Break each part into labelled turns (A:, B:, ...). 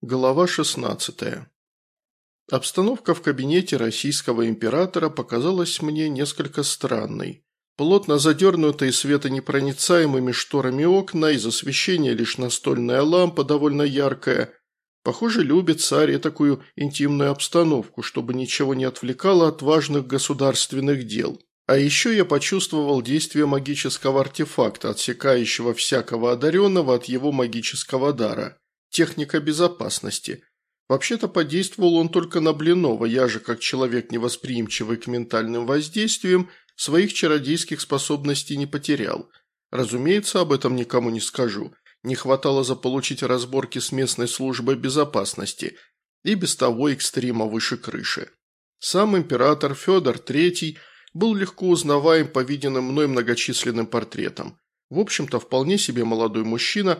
A: Глава 16. Обстановка в кабинете российского императора показалась мне несколько странной. Плотно задернутые светонепроницаемыми шторами окна, из освещения лишь настольная лампа, довольно яркая. Похоже, любит царь такую интимную обстановку, чтобы ничего не отвлекало от важных государственных дел. А еще я почувствовал действие магического артефакта, отсекающего всякого одаренного от его магического дара. Техника безопасности. Вообще-то подействовал он только на Блинова, я же, как человек невосприимчивый к ментальным воздействиям, своих чародейских способностей не потерял. Разумеется, об этом никому не скажу. Не хватало заполучить разборки с местной службой безопасности. И без того экстрима выше крыши. Сам император Федор III был легко узнаваем по виденным мной многочисленным портретам. В общем-то, вполне себе молодой мужчина,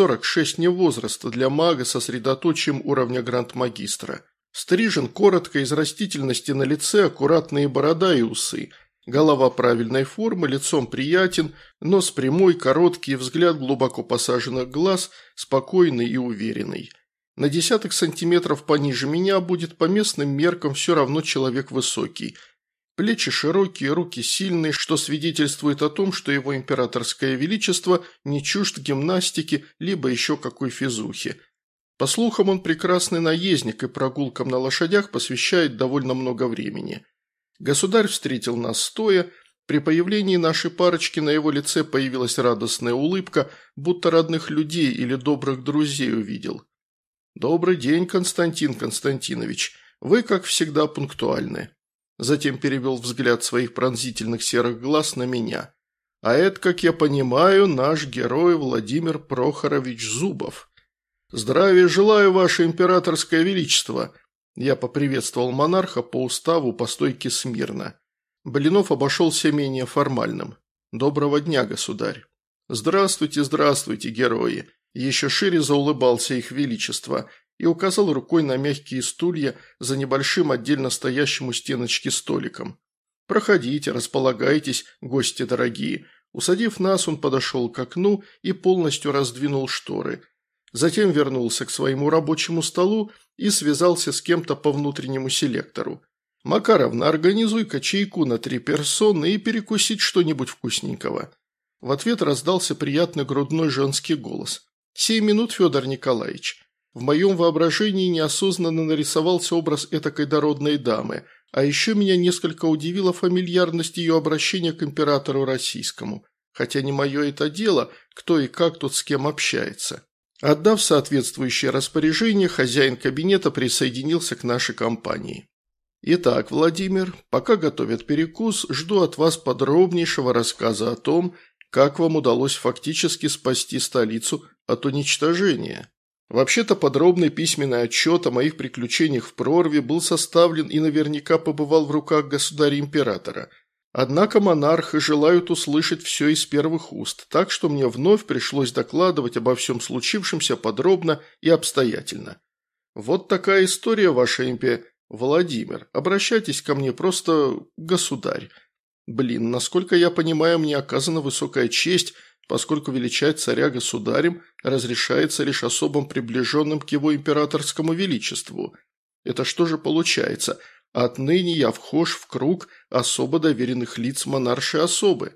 A: 46 не возраст для мага со средоточием уровня гранд-магистра. Стрижен коротко, из растительности на лице, аккуратные борода и усы. Голова правильной формы, лицом приятен, нос прямой, короткий, взгляд глубоко посаженных глаз, спокойный и уверенный. На десяток сантиметров пониже меня будет по местным меркам все равно человек высокий. Плечи широкие, руки сильные, что свидетельствует о том, что его императорское величество не чужд гимнастики, либо еще какой физухи. По слухам, он прекрасный наездник и прогулкам на лошадях посвящает довольно много времени. Государь встретил нас стоя, при появлении нашей парочки на его лице появилась радостная улыбка, будто родных людей или добрых друзей увидел. «Добрый день, Константин Константинович, вы, как всегда, пунктуальны». Затем перевел взгляд своих пронзительных серых глаз на меня. «А это, как я понимаю, наш герой Владимир Прохорович Зубов. Здравия желаю, ваше императорское величество!» Я поприветствовал монарха по уставу по стойке смирно. Блинов обошелся менее формальным. «Доброго дня, государь!» «Здравствуйте, здравствуйте, герои!» Еще шире заулыбался их величество и указал рукой на мягкие стулья за небольшим отдельно стоящим у стеночки столиком. «Проходите, располагайтесь, гости дорогие». Усадив нас, он подошел к окну и полностью раздвинул шторы. Затем вернулся к своему рабочему столу и связался с кем-то по внутреннему селектору. «Макаровна, организуй-ка чайку на 3 персоны и перекусить что-нибудь вкусненького». В ответ раздался приятный грудной женский голос. «7 минут, Федор Николаевич». В моем воображении неосознанно нарисовался образ этакой дородной дамы, а еще меня несколько удивила фамильярность ее обращения к императору российскому. Хотя не мое это дело, кто и как тут с кем общается. Отдав соответствующее распоряжение, хозяин кабинета присоединился к нашей компании. «Итак, Владимир, пока готовят перекус, жду от вас подробнейшего рассказа о том, как вам удалось фактически спасти столицу от уничтожения». Вообще-то подробный письменный отчет о моих приключениях в прорве был составлен и наверняка побывал в руках государя-императора. Однако монархи желают услышать все из первых уст, так что мне вновь пришлось докладывать обо всем случившемся подробно и обстоятельно. Вот такая история, ваше имя, Владимир. Обращайтесь ко мне просто государь. Блин, насколько я понимаю, мне оказана высокая честь, поскольку величать царя государем разрешается лишь особым приближенным к его императорскому величеству. Это что же получается? Отныне я вхож в круг особо доверенных лиц монаршей особы.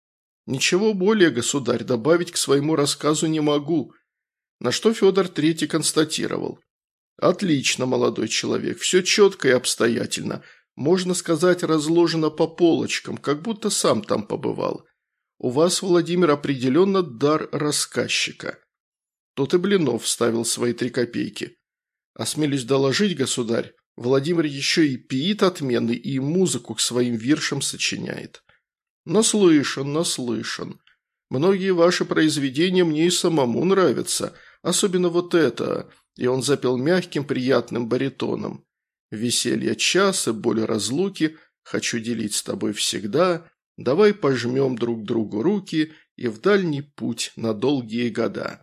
A: Ничего более, государь, добавить к своему рассказу не могу. На что Федор III констатировал. Отлично, молодой человек, все четко и обстоятельно. Можно сказать, разложено по полочкам, как будто сам там побывал. У вас, Владимир, определенно дар рассказчика. Тут и Блинов вставил свои 3 копейки. Осмелюсь доложить, государь, Владимир еще и пиит отменный и музыку к своим виршам сочиняет. Наслышан, наслышан. Многие ваши произведения мне и самому нравятся, особенно вот это. И он запел мягким, приятным баритоном. Веселье час и боль разлуки, хочу делить с тобой всегда. Давай пожмем друг другу руки и в дальний путь на долгие года.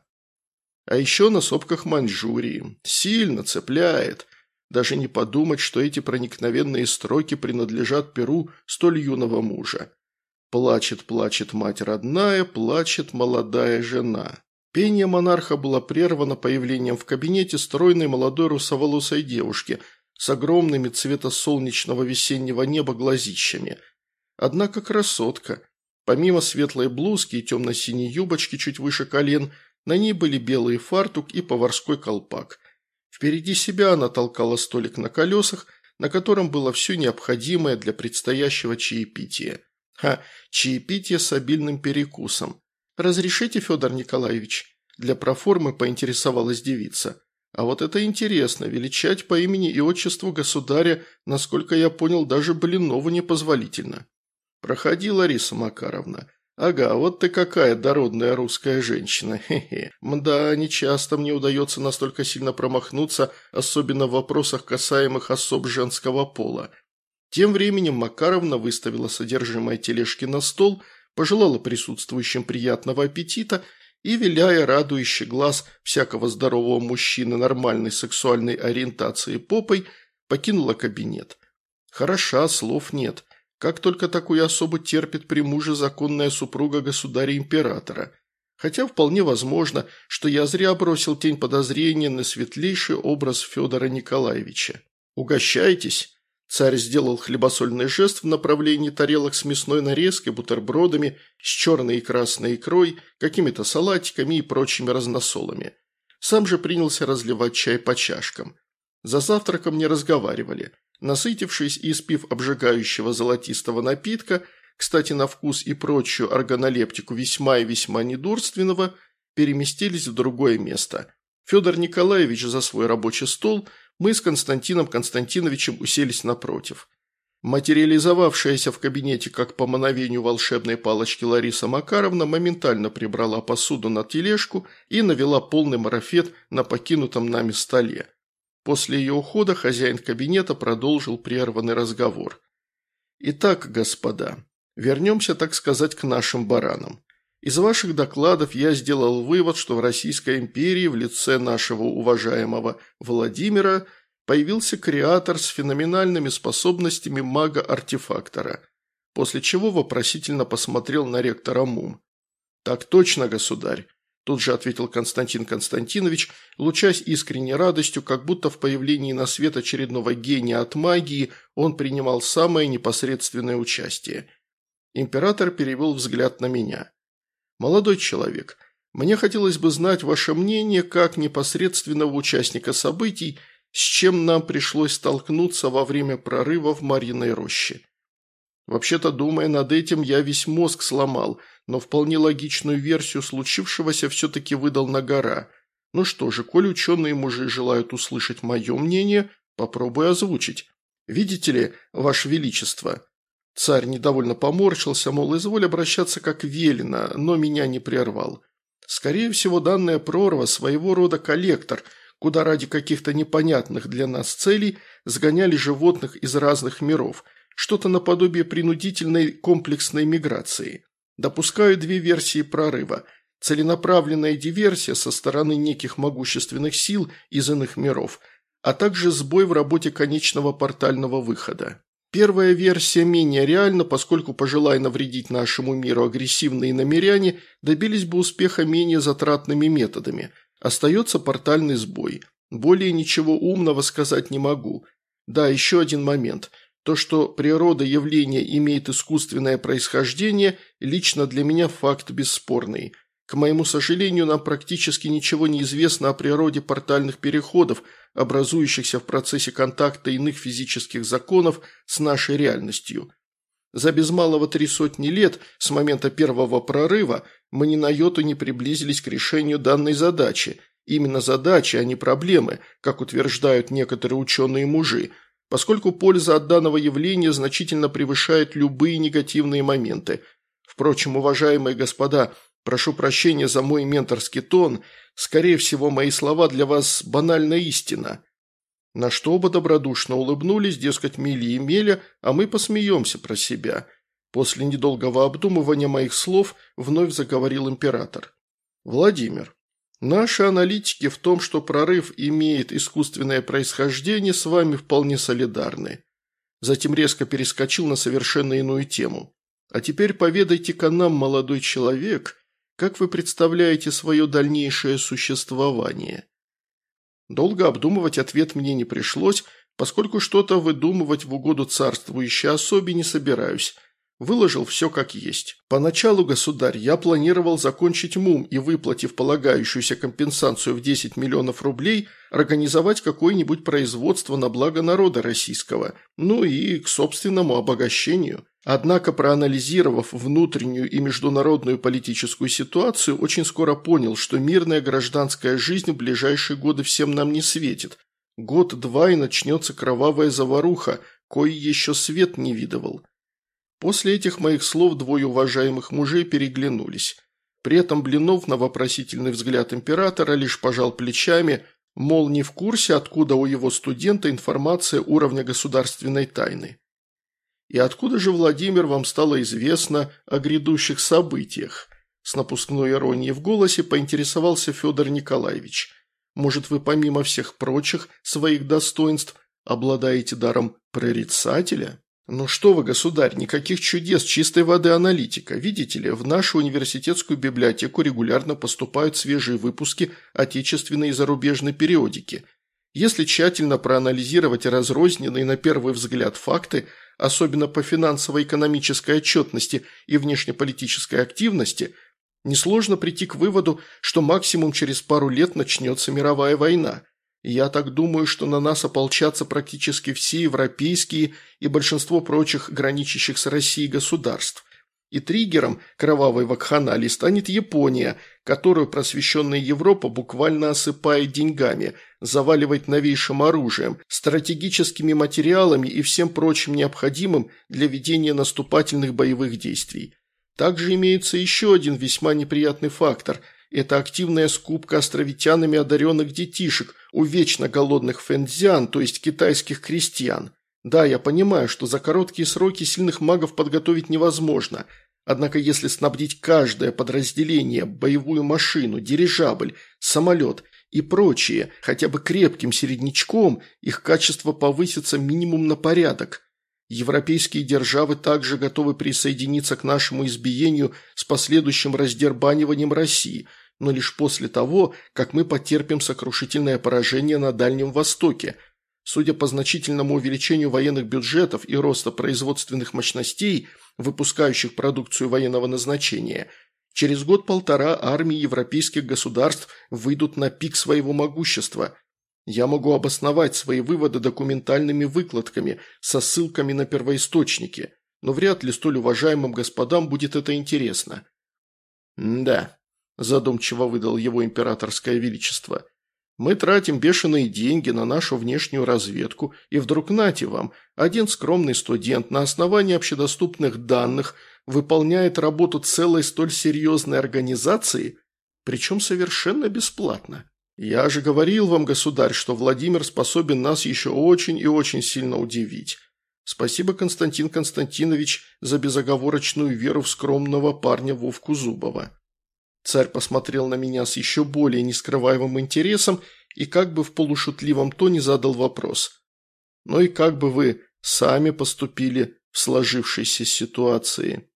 A: А еще на сопках Маньчжурии. Сильно цепляет. Даже не подумать, что эти проникновенные строки принадлежат перу столь юного мужа. Плачет, плачет мать родная, плачет молодая жена. Пение монарха было прервано появлением в кабинете стройной молодой русоволосой девушки с огромными цвета солнечного весеннего неба глазищами. Однако красотка. Помимо светлой блузки и темно-синей юбочки чуть выше колен, на ней были белый фартук и поварской колпак. Впереди себя она толкала столик на колесах, на котором было все необходимое для предстоящего чаепития. Чаепитие с обильным перекусом. «Разрешите, Федор Николаевич?» Для проформы поинтересовалась девица. А вот это интересно, величать по имени и отчеству государя, насколько я понял, даже Блинову непозволительно. «Проходи, Лариса Макаровна. Ага, вот ты какая дородная русская женщина. Хе-хе. Мда, нечасто мне удается настолько сильно промахнуться, особенно в вопросах, касаемых особ женского пола». Тем временем Макаровна выставила содержимое тележки на стол, пожелала присутствующим приятного аппетита и, виляя радующий глаз всякого здорового мужчины нормальной сексуальной ориентации попой, покинула кабинет. Хороша, слов нет. Как только такую особу терпит при муже законная супруга государя-императора. Хотя вполне возможно, что я зря бросил тень подозрения на светлейший образ Федора Николаевича. «Угощайтесь!» Царь сделал хлебосольный жест в направлении тарелок с мясной нарезкой, бутербродами, с черной и красной икрой, какими-то салатиками и прочими разносолами. Сам же принялся разливать чай по чашкам. За завтраком не разговаривали. Насытившись и испив обжигающего золотистого напитка, кстати, на вкус и прочую органолептику весьма и весьма недурственного, переместились в другое место. Федор Николаевич за свой рабочий стол, мы с Константином Константиновичем уселись напротив. Материализовавшаяся в кабинете как по мановению волшебной палочки Лариса Макаровна моментально прибрала посуду на тележку и навела полный марафет на покинутом нами столе. После ее ухода хозяин кабинета продолжил прерванный разговор. «Итак, господа, вернемся, так сказать, к нашим баранам. Из ваших докладов я сделал вывод, что в Российской империи в лице нашего уважаемого Владимира появился креатор с феноменальными способностями мага-артефактора, после чего вопросительно посмотрел на ректора МУМ. «Так точно, государь», – тут же ответил Константин Константинович, лучась искренней радостью, как будто в появлении на свет очередного гения от магии он принимал самое непосредственное участие. Император перевел взгляд на меня. «Молодой человек, мне хотелось бы знать ваше мнение как непосредственного участника событий, с чем нам пришлось столкнуться во время прорыва в Марьиной роще. Вообще-то, думая над этим, я весь мозг сломал, но вполне логичную версию случившегося все-таки выдал на гора. Ну что же, коль ученые мужи желают услышать мое мнение, попробую озвучить. Видите ли, ваше величество...» Царь недовольно поморщился, мол, изволь обращаться как велено, но меня не прервал. Скорее всего, данная прорва своего рода коллектор, куда ради каких-то непонятных для нас целей сгоняли животных из разных миров, что-то наподобие принудительной комплексной миграции. Допускаю две версии прорыва. Целенаправленная диверсия со стороны неких могущественных сил из иных миров, а также сбой в работе конечного портального выхода. Первая версия менее реальна, поскольку, пожелая навредить нашему миру агрессивные намеряне, добились бы успеха менее затратными методами. Остается портальный сбой. Более ничего умного сказать не могу. Да, еще один момент. То, что природа явления имеет искусственное происхождение, лично для меня факт бесспорный. К моему сожалению, нам практически ничего не известно о природе портальных переходов, образующихся в процессе контакта иных физических законов с нашей реальностью. За без малого 300 лет с момента первого прорыва мы ни на йоту не приблизились к решению данной задачи. Именно задачи, а не проблемы, как утверждают некоторые ученые-мужи, поскольку польза от данного явления значительно превышает любые негативные моменты. Впрочем, уважаемые господа, прошу прощения за мой менторский тон, скорее всего, мои слова для вас банальная истина». На что оба добродушно улыбнулись, дескать, мили и меля, а мы посмеемся про себя. После недолгого обдумывания моих слов вновь заговорил император. «Владимир, наши аналитики в том, что прорыв имеет искусственное происхождение, с вами вполне солидарны». Затем резко перескочил на совершенно иную тему. «А теперь поведайте-ка нам, молодой человек, Как вы представляете свое дальнейшее существование?» Долго обдумывать ответ мне не пришлось, поскольку что-то выдумывать в угоду царствующей особе не собираюсь. Выложил все как есть. Поначалу, государь, я планировал закончить МУМ и, выплатив полагающуюся компенсацию в 10 миллионов рублей, организовать какое-нибудь производство на благо народа российского, ну и к собственному обогащению. Однако, проанализировав внутреннюю и международную политическую ситуацию, очень скоро понял, что мирная гражданская жизнь в ближайшие годы всем нам не светит. Год-два и начнется кровавая заваруха, кой еще свет не видывал. После этих моих слов двое уважаемых мужей переглянулись. При этом Блинов на вопросительный взгляд императора лишь пожал плечами, мол, не в курсе, откуда у его студента информация уровня государственной тайны. «И откуда же, Владимир, вам стало известно о грядущих событиях?» С напускной иронией в голосе поинтересовался Федор Николаевич. «Может, вы помимо всех прочих своих достоинств обладаете даром прорицателя?» «Ну что вы, государь, никаких чудес, чистой воды аналитика. Видите ли, в нашу университетскую библиотеку регулярно поступают свежие выпуски отечественной и зарубежной периодики. Если тщательно проанализировать разрозненные на первый взгляд факты, особенно по финансово-экономической отчетности и внешнеполитической активности, несложно прийти к выводу, что максимум через пару лет начнется мировая война. Я так думаю, что на нас ополчатся практически все европейские и большинство прочих граничащих с Россией государств. И триггером кровавой вакханалии станет Япония, которую просвещенная Европа буквально осыпает деньгами, заваливает новейшим оружием, стратегическими материалами и всем прочим необходимым для ведения наступательных боевых действий. Также имеется еще один весьма неприятный фактор – это активная скупка островитянами одаренных детишек у вечно голодных фэнзян, то есть китайских крестьян. Да, я понимаю, что за короткие сроки сильных магов подготовить невозможно, однако если снабдить каждое подразделение, боевую машину, дирижабль, самолет и прочее хотя бы крепким середнячком, их качество повысится минимум на порядок. Европейские державы также готовы присоединиться к нашему избиению с последующим раздербаниванием России, но лишь после того, как мы потерпим сокрушительное поражение на Дальнем Востоке. Судя по значительному увеличению военных бюджетов и роста производственных мощностей, выпускающих продукцию военного назначения, через год-полтора армии европейских государств выйдут на пик своего могущества. Я могу обосновать свои выводы документальными выкладками со ссылками на первоисточники, но вряд ли столь уважаемым господам будет это интересно. «Да», – задумчиво выдал его императорское величество, – «мы тратим бешеные деньги на нашу внешнюю разведку, и вдруг нате вам, один скромный студент на основании общедоступных данных выполняет работу целой столь серьезной организации, причем совершенно бесплатно. Я же говорил вам, государь, что Владимир способен нас еще очень и очень сильно удивить. Спасибо, Константин Константинович, за безоговорочную веру в скромного парня Вовку Зубова». Царь посмотрел на меня с еще более нескрываемым интересом и как бы в полушутливом тоне задал вопрос. «Ну и как бы вы сами поступили в сложившейся ситуации?»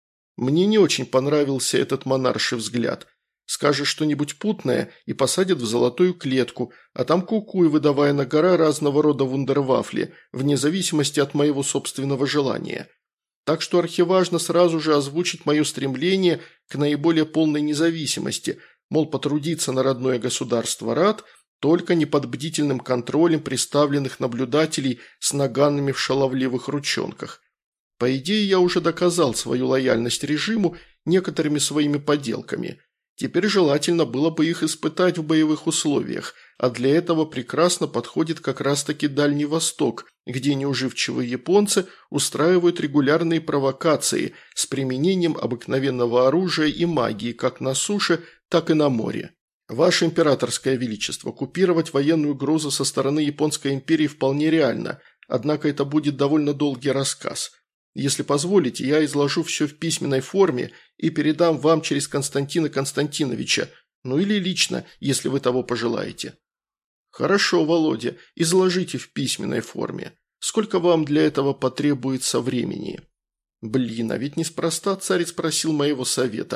A: Мне не очень понравился этот монарший взгляд. Скажет что-нибудь путное и посадят в золотую клетку, а там кукуй, выдавая на гора разного рода вундервафли, вне зависимости от моего собственного желания. Так что архиважно сразу же озвучить мое стремление к наиболее полной независимости, мол, потрудиться на родное государство рад, только не под бдительным контролем представленных наблюдателей с наганами в шаловливых ручонках. По идее, я уже доказал свою лояльность режиму некоторыми своими поделками. Теперь желательно было бы их испытать в боевых условиях, а для этого прекрасно подходит как раз-таки Дальний Восток, где неуживчивые японцы устраивают регулярные провокации с применением обыкновенного оружия и магии как на суше, так и на море. Ваше императорское величество, купировать военную угрозу со стороны Японской империи вполне реально, однако это будет довольно долгий рассказ. Если позволите, я изложу все в письменной форме и передам вам через Константина Константиновича, ну или лично, если вы того пожелаете». «Хорошо, Володя, изложите в письменной форме. Сколько вам для этого потребуется времени?» Блин, а ведь неспроста царь спросил моего совета.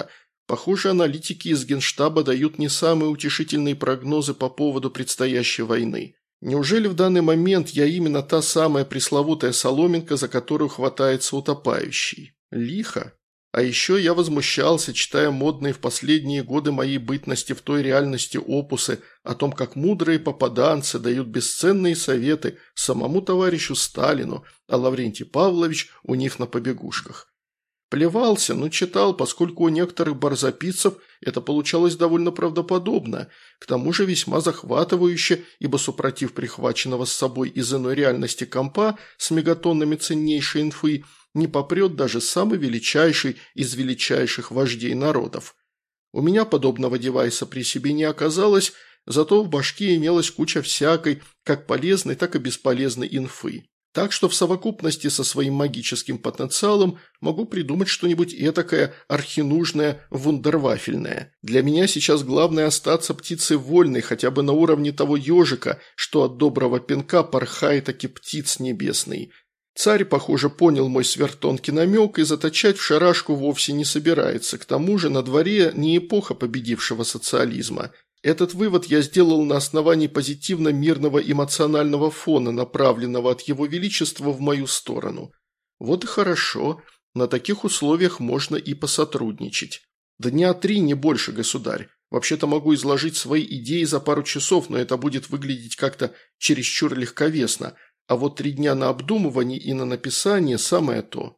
A: Похоже, аналитики из Генштаба дают не самые утешительные прогнозы по поводу предстоящей войны. Неужели в данный момент я именно та самая пресловутая соломинка, за которую хватается утопающий? Лихо. А еще я возмущался, читая модные в последние годы моей бытности в той реальности опусы о том, как мудрые попаданцы дают бесценные советы самому товарищу Сталину, а Лаврентий Павлович у них на побегушках. Плевался, но читал, поскольку у некоторых барзаписцев это получалось довольно правдоподобно, к тому же весьма захватывающе, ибо супротив прихваченного с собой из иной реальности компа с мегатоннами ценнейшей инфы не попрет даже самый величайший из величайших вождей народов. У меня подобного девайса при себе не оказалось, зато в башке имелась куча всякой, как полезной, так и бесполезной инфы. Так что в совокупности со своим магическим потенциалом могу придумать что-нибудь этакое архинужное, вундервафельное. Для меня сейчас главное остаться птицей вольной, хотя бы на уровне того ежика, что от доброго пинка порхает таки птиц небесный. Царь, похоже, понял мой свертонкий намек и заточать в шарашку вовсе не собирается. К тому же на дворе не эпоха победившего социализма. Этот вывод я сделал на основании позитивно-мирного эмоционального фона, направленного от его величества в мою сторону. Вот и хорошо, на таких условиях можно и посотрудничать. Дня 3, не больше, государь. Вообще-то могу изложить свои идеи за пару часов, но это будет выглядеть как-то чересчур легковесно, а вот 3 дня на обдумывание и на написание – самое то.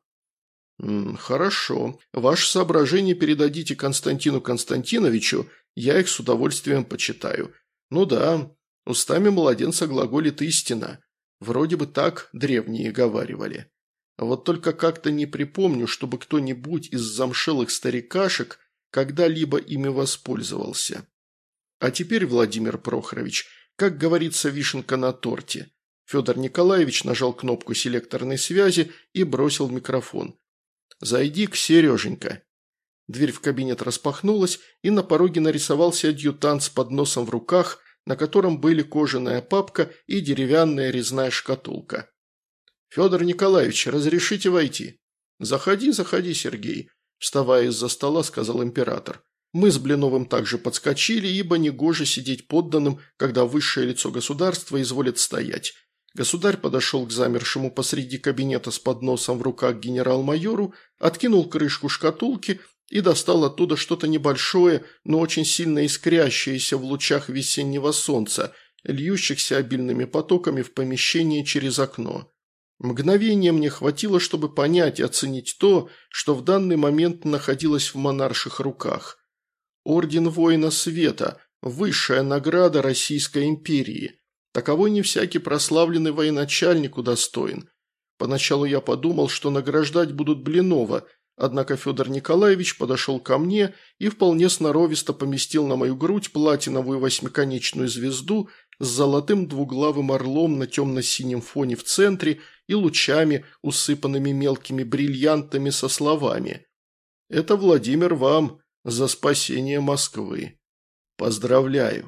A: Хорошо. Ваши соображения передадите Константину Константиновичу, я их с удовольствием почитаю. Ну да, устами младенца глаголит истина. Вроде бы так древние говаривали. Вот только как-то не припомню, чтобы кто-нибудь из замшелых старикашек когда-либо ими воспользовался. А теперь, Владимир Прохорович, как говорится, вишенка на торте. Федор Николаевич нажал кнопку селекторной связи и бросил микрофон. «Зайди к Сереженька». Дверь в кабинет распахнулась, и на пороге нарисовался адъютант с подносом в руках, на котором были кожаная папка и деревянная резная шкатулка. «Федор Николаевич, разрешите войти?» «Заходи, заходи, Сергей», – вставая из-за стола, сказал император. Мы с Блиновым также подскочили, ибо негоже сидеть подданным, когда высшее лицо государства изволит стоять. Государь подошел к замершему посреди кабинета с подносом в руках генерал-майору, откинул крышку шкатулки и достал оттуда что-то небольшое, но очень сильно искрящееся в лучах весеннего солнца, льющихся обильными потоками в помещение через окно. Мгновения мне хватило, чтобы понять и оценить то, что в данный момент находилось в монарших руках. Орден Воина Света – высшая награда Российской империи. Таковой не всякий прославленный военачальник удостоен. Поначалу я подумал, что награждать будут Блинова, однако Федор Николаевич подошел ко мне и вполне сноровисто поместил на мою грудь платиновую восьмиконечную звезду с золотым двуглавым орлом на темно-синем фоне в центре и лучами, усыпанными мелкими бриллиантами со словами: «Это, Владимир, вам за спасение Москвы. Поздравляю».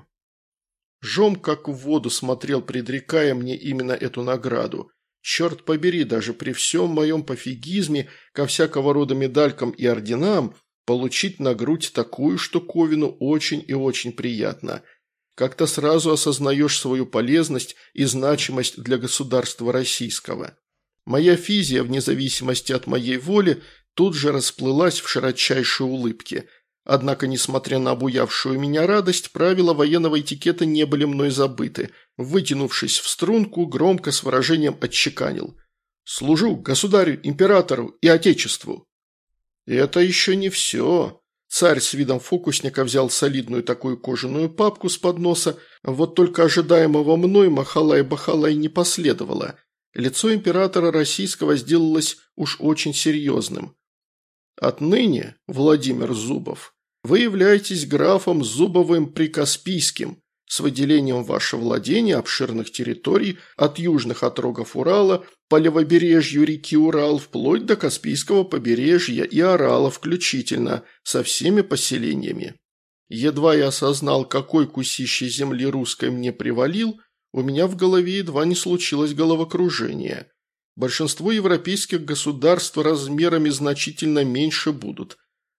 A: Жом как в воду смотрел, предрекая мне именно эту награду. Черт побери, даже при всем моем пофигизме ко всякого рода медалькам и орденам получить на грудь такую штуковину очень и очень приятно. Как-то сразу осознаешь свою полезность и значимость для государства российского. Моя физия, вне зависимости от моей воли, тут же расплылась в широчайшей улыбке. Однако, несмотря на обуявшую меня радость, правила военного этикета не были мной забыты. Вытянувшись в струнку, громко с выражением отчеканил: «Служу государю, императору и отечеству». Это еще не все. Царь с видом фокусника взял солидную такую кожаную папку с подноса, вот только ожидаемого мной махалай-бахалай не последовало. Лицо императора российского сделалось уж очень серьезным. «Отныне, Владимир Зубов, вы являетесь графом Зубовым-Прикаспийским с выделением в ваше владение обширных территорий от южных отрогов Урала по левобережью реки Урал вплоть до Каспийского побережья и Орала включительно, со всеми поселениями. Едва я осознал, какой кусищей земли русской мне привалил, у меня в голове едва не случилось головокружение. Большинство европейских государств размерами значительно меньше будут.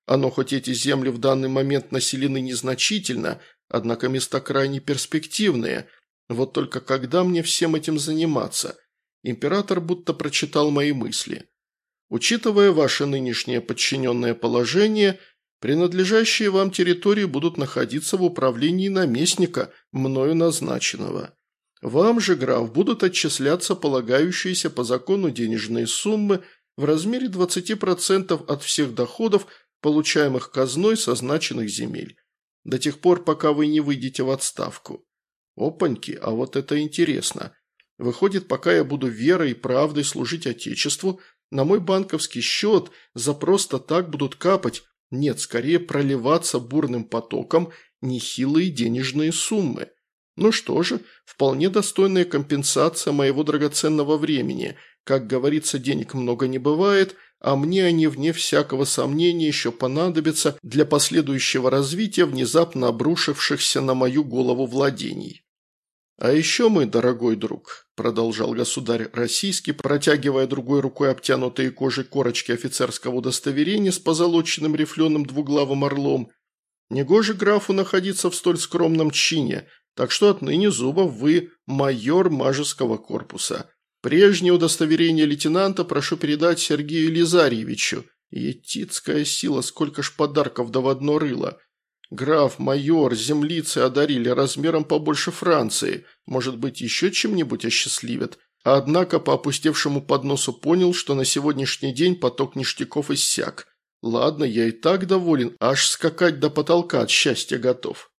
A: Оно хоть эти земли в данный момент населены незначительно, однако места крайне перспективные. Вот только когда мне всем этим заниматься? Император будто прочитал мои мысли. Учитывая ваше нынешнее подчиненное положение, принадлежащие вам территории будут находиться в управлении наместника, мною назначенного. Вам же, граф, будут отчисляться полагающиеся по закону денежные суммы в размере 20% от всех доходов, получаемых казной со значенных земель, до тех пор, пока вы не выйдете в отставку. Опаньки, а вот это интересно. Выходит, пока я буду верой и правдой служить Отечеству, на мой банковский счет за просто так будут капать, нет, скорее проливаться бурным потоком нехилые денежные суммы. Ну что же, вполне достойная компенсация моего драгоценного времени. Как говорится, денег много не бывает, а мне они, вне всякого сомнения, еще понадобятся для последующего развития внезапно обрушившихся на мою голову владений. «А еще, мой дорогой друг», – продолжал государь российский, протягивая другой рукой обтянутые кожей корочки офицерского удостоверения с позолоченным рифленым двуглавым орлом, – «негоже графу находиться в столь скромном чине, так что отныне, Зубов, вы майор Мажеского корпуса. Прежнее удостоверение лейтенанта прошу передать Сергею Елизарьевичу. Етицкая сила, сколько ж подарков да в одно рыло. Граф, майор, землицы одарили размером побольше Франции. Может быть, еще чем-нибудь осчастливят. Однако по опустевшему подносу понял, что на сегодняшний день поток ништяков иссяк. Ладно, я и так доволен, аж скакать до потолка от счастья готов».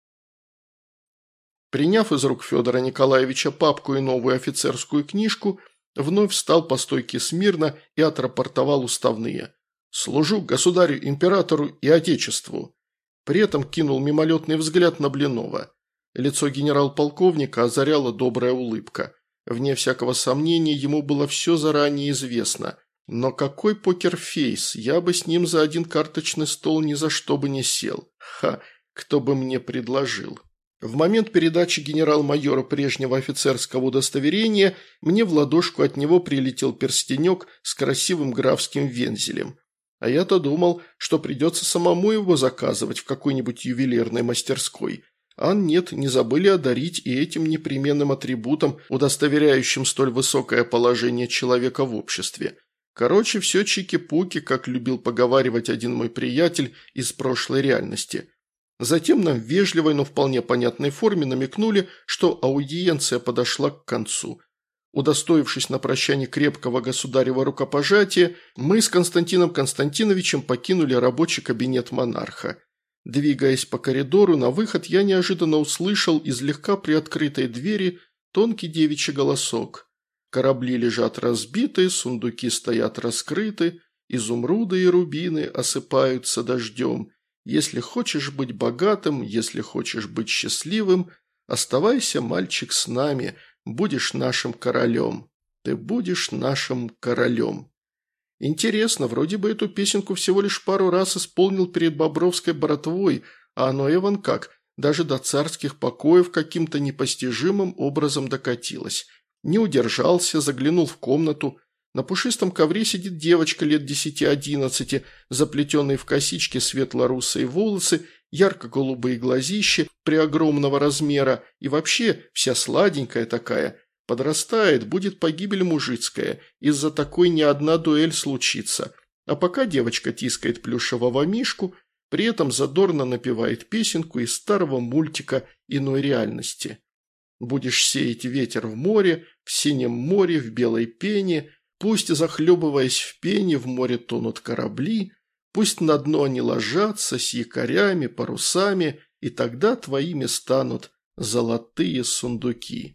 A: Приняв из рук Федора Николаевича папку и новую офицерскую книжку, вновь встал по стойке смирно и отрапортовал уставные. «Служу государю, императору и отечеству». При этом кинул мимолетный взгляд на Блинова. Лицо генерал-полковника озаряла добрая улыбка. Вне всякого сомнения, ему было все заранее известно. Но какой покерфейс, я бы с ним за один карточный стол ни за что бы не сел. Ха, кто бы мне предложил. В момент передачи генерал-майора прежнего офицерского удостоверения мне в ладошку от него прилетел перстенек с красивым графским вензелем. А я-то думал, что придется самому его заказывать в какой-нибудь ювелирной мастерской. А нет, не забыли одарить и этим непременным атрибутом, удостоверяющим столь высокое положение человека в обществе. Короче, все чики-пуки, как любил поговаривать один мой приятель из прошлой реальности. Затем нам в вежливой, но вполне понятной форме намекнули, что аудиенция подошла к концу. Удостоившись на прощание крепкого государева рукопожатия, мы с Константином Константиновичем покинули рабочий кабинет монарха. Двигаясь по коридору, на выход я неожиданно услышал из слегка приоткрытой двери тонкий девичий голосок. Корабли лежат разбитые, сундуки стоят раскрыты, изумруды и рубины осыпаются дождем. Если хочешь быть богатым, если хочешь быть счастливым, оставайся, мальчик, с нами, будешь нашим королем. Ты будешь нашим королем. Интересно, вроде бы эту песенку всего лишь пару раз исполнил перед Бобровской братвой, а оно эван как, даже до царских покоев каким-то непостижимым образом докатилось. Не удержался, заглянул в комнату. На пушистом ковре сидит девочка лет 10-11, заплетенные в косички светло-русые волосы, ярко-голубые глазищи преогромного размера и вообще вся сладенькая такая. Подрастает, будет погибель мужицкая, из-за такой ни одна дуэль случится. А пока девочка тискает плюшевого мишку, при этом задорно напевает песенку из старого мультика иной реальности. Будешь сеять ветер в море, в синем море, в белой пене, пусть, захлебываясь в пене, в море тонут корабли, пусть на дно они ложатся с якорями, парусами, и тогда твоими станут золотые сундуки.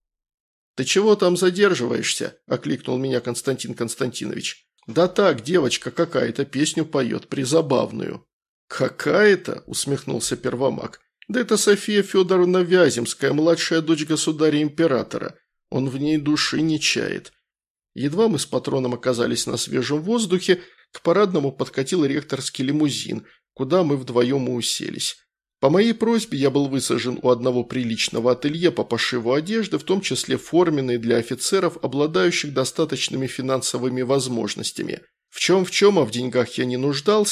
A: «Ты чего там задерживаешься?» – окликнул меня Константин Константинович. «Да так, девочка какая-то песню поет, призабавную». «Какая-то?» – усмехнулся Первомаг. «Да это София Федоровна Вяземская, младшая дочь государя-императора. Он в ней души не чает». Едва мы с патроном оказались на свежем воздухе, к парадному подкатил ректорский лимузин, куда мы вдвоем и уселись. По моей просьбе я был высажен у одного приличного ателье по пошиву одежды, в том числе форменной для офицеров, обладающих достаточными финансовыми возможностями. В чем, а в деньгах я не нуждался,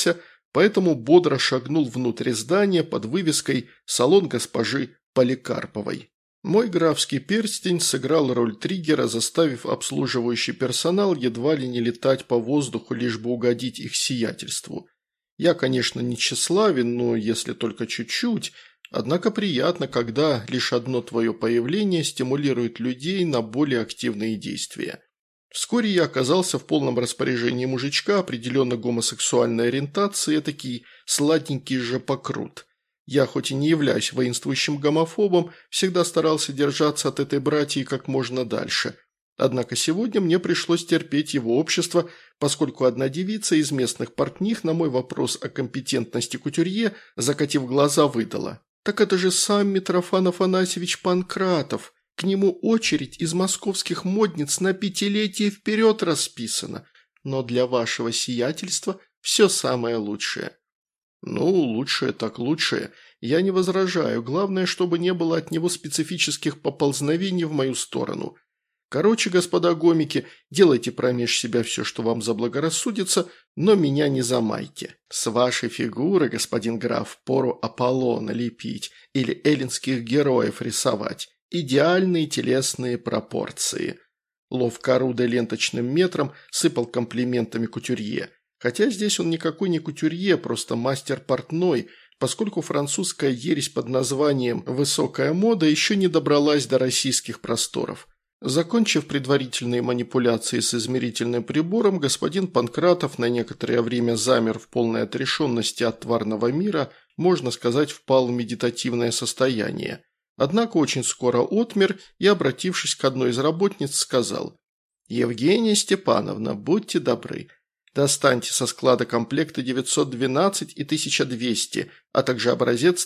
A: поэтому бодро шагнул внутрь здания под вывеской «Салон госпожи Поликарповой». Мой графский перстень сыграл роль триггера, заставив обслуживающий персонал едва ли не летать по воздуху, лишь бы угодить их сиятельству. Я, конечно, не тщеславен, но если только чуть-чуть, однако приятно, когда лишь одно твое появление стимулирует людей на более активные действия. Вскоре я оказался в полном распоряжении мужичка, определенно гомосексуальной ориентации, этакий сладенький жопокрут. Я, хоть и не являюсь воинствующим гомофобом, всегда старался держаться от этой братьи как можно дальше. Однако сегодня мне пришлось терпеть его общество, поскольку одна девица из местных портних на мой вопрос о компетентности кутюрье, закатив глаза, выдала: «Так это же сам Митрофан Афанасьевич Панкратов. К нему очередь из московских модниц на 5-летие вперед расписана. Но для вашего сиятельства все самое лучшее». «Ну, лучшее так лучшее. Я не возражаю. Главное, чтобы не было от него специфических поползновений в мою сторону. Короче, господа гомики, делайте промеж себя все, что вам заблагорассудится, но меня не замайте. С вашей фигуры, господин граф, пору Аполлона лепить или эллинских героев рисовать. Идеальные телесные пропорции». Ловко орудуя ленточным метром, сыпал комплиментами кутюрье. Хотя здесь он никакой не кутюрье, просто мастер портной, поскольку французская ересь под названием «высокая мода» еще не добралась до российских просторов. Закончив предварительные манипуляции с измерительным прибором, господин Панкратов на некоторое время замер в полной отрешенности от тварного мира, можно сказать, впал в медитативное состояние. Однако очень скоро отмер и, обратившись к одной из работниц, сказал: «Евгения Степановна, будьте добры. Достаньте со склада комплекта 912 и 1200, а также образец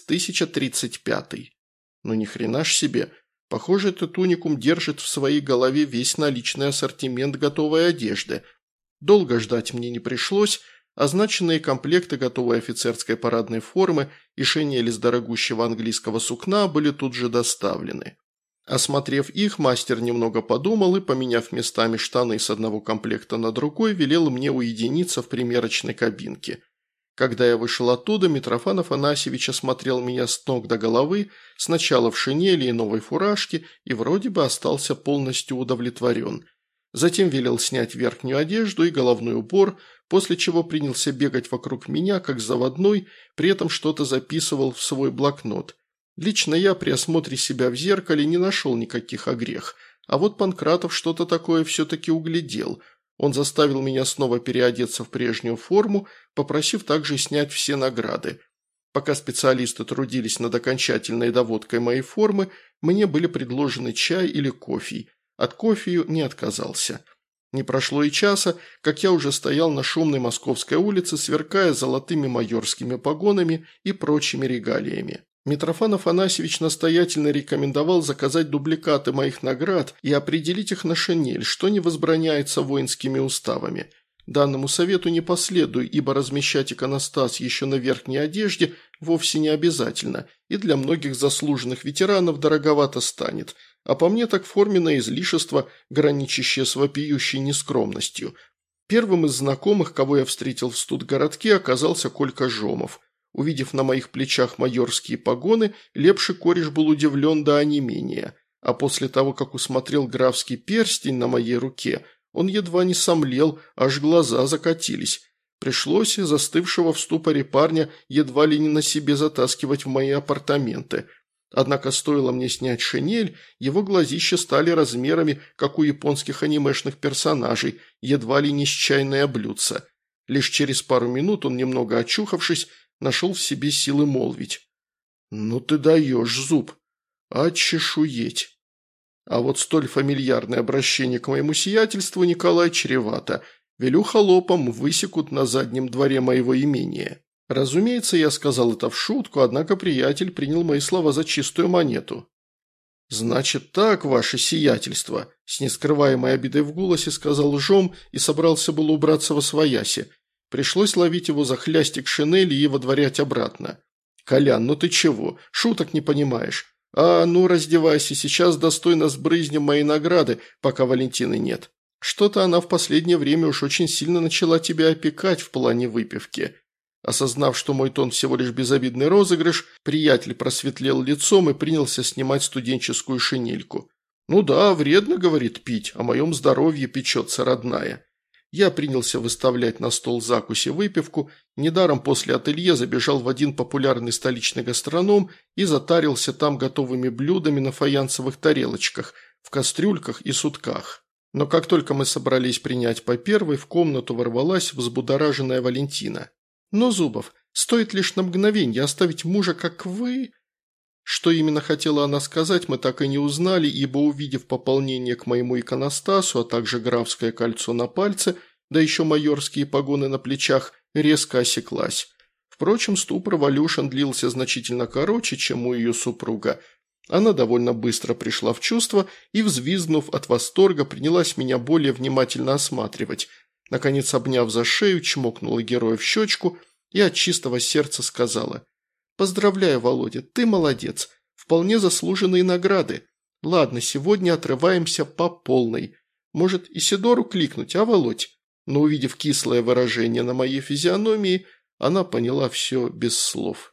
A: 1035. Ну ни хрена ж себе. Похоже, этот уникум держит в своей голове весь наличный ассортимент готовой одежды. Долго ждать мне не пришлось. Означенные комплекты готовой офицерской парадной формы и шинели с дорогущего английского сукна были тут же доставлены. Осмотрев их, мастер немного подумал и, поменяв местами штаны с одного комплекта на другой, велел мне уединиться в примерочной кабинке. Когда я вышел оттуда, Митрофан Афанасьевич осмотрел меня с ног до головы, сначала в шинели и новой фуражке, и вроде бы остался полностью удовлетворен. Затем велел снять верхнюю одежду и головной убор, после чего принялся бегать вокруг меня, как заводной, при этом что-то записывал в свой блокнот. Лично я при осмотре себя в зеркале не нашел никаких огрех, а вот Панкратов что-то такое все-таки углядел. Он заставил меня снова переодеться в прежнюю форму, попросив также снять все награды. Пока специалисты трудились над окончательной доводкой моей формы, мне были предложены чай или кофе. От кофею не отказался. Не прошло и часа, как я уже стоял на шумной московской улице, сверкая золотыми майорскими погонами и прочими регалиями. Митрофан Афанасьевич настоятельно рекомендовал заказать дубликаты моих наград и определить их на шинель, что не возбраняется воинскими уставами. Данному совету не последую, ибо размещать иконостас еще на верхней одежде вовсе не обязательно, и для многих заслуженных ветеранов дороговато станет, а по мне так форменное излишество, граничащее с вопиющей нескромностью. Первым из знакомых, кого я встретил в студгородке, оказался Колька Жомов. Увидев на моих плечах майорские погоны, лепший кореш был удивлен до онемения, а после того, как усмотрел графский перстень на моей руке, он едва не сомлел, аж глаза закатились. Пришлось застывшего в ступоре парня едва ли не на себе затаскивать в мои апартаменты. Однако стоило мне снять шинель, его глазища стали размерами, как у японских анимешных персонажей, едва ли не с чайное блюдце. Лишь через пару минут он, немного очухавшись, нашел в себе силы молвить: «Ну ты даешь, зуб! Очешуеть!» А вот столь фамильярное обращение к моему сиятельству, Николай, чревато. Велю холопам, высекут на заднем дворе моего имения. Разумеется, я сказал это в шутку, однако приятель принял мои слова за чистую монету. «Значит так, ваше сиятельство», – с нескрываемой обидой в голосе сказал Жом и собрался было убраться восвояси. Пришлось ловить его за хлястик шинели и водворять обратно. «Колян, ну ты чего? Шуток не понимаешь. А ну раздевайся, сейчас достойно сбрызнем мои награды, пока Валентины нет. Что-то она в последнее время уж очень сильно начала тебя опекать в плане выпивки». Осознав, что мой тон всего лишь безобидный розыгрыш, приятель просветлел лицом и принялся снимать студенческую шинельку. «Ну да, вредно, — говорит, — пить, о моем здоровье печется родная». Я принялся выставлять на стол закуси выпивку, недаром после ателье забежал в один популярный столичный гастроном и затарился там готовыми блюдами на фаянсовых тарелочках, в кастрюльках и сутках. Но как только мы собрались принять по первой, в комнату ворвалась взбудораженная Валентина. «Но, Зубов, стоит лишь на мгновенье оставить мужа, как вы...» Что именно хотела она сказать, мы так и не узнали, ибо, увидев пополнение к моему иконостасу, а также графское кольцо на пальце, да еще майорские погоны на плечах, резко осеклась. Впрочем, ступор Валюшин длился значительно короче, чем у ее супруга. Она довольно быстро пришла в чувство и, взвизгнув от восторга, принялась меня более внимательно осматривать. Наконец, обняв за шею, чмокнула героя в щечку и от чистого сердца сказала: «Поздравляю, Володя, ты молодец. Вполне заслуженные награды. Ладно, сегодня отрываемся по полной. Может, Исидору кликнуть, а, Володь?» Но увидев кислое выражение на моей физиономии, она поняла все без слов.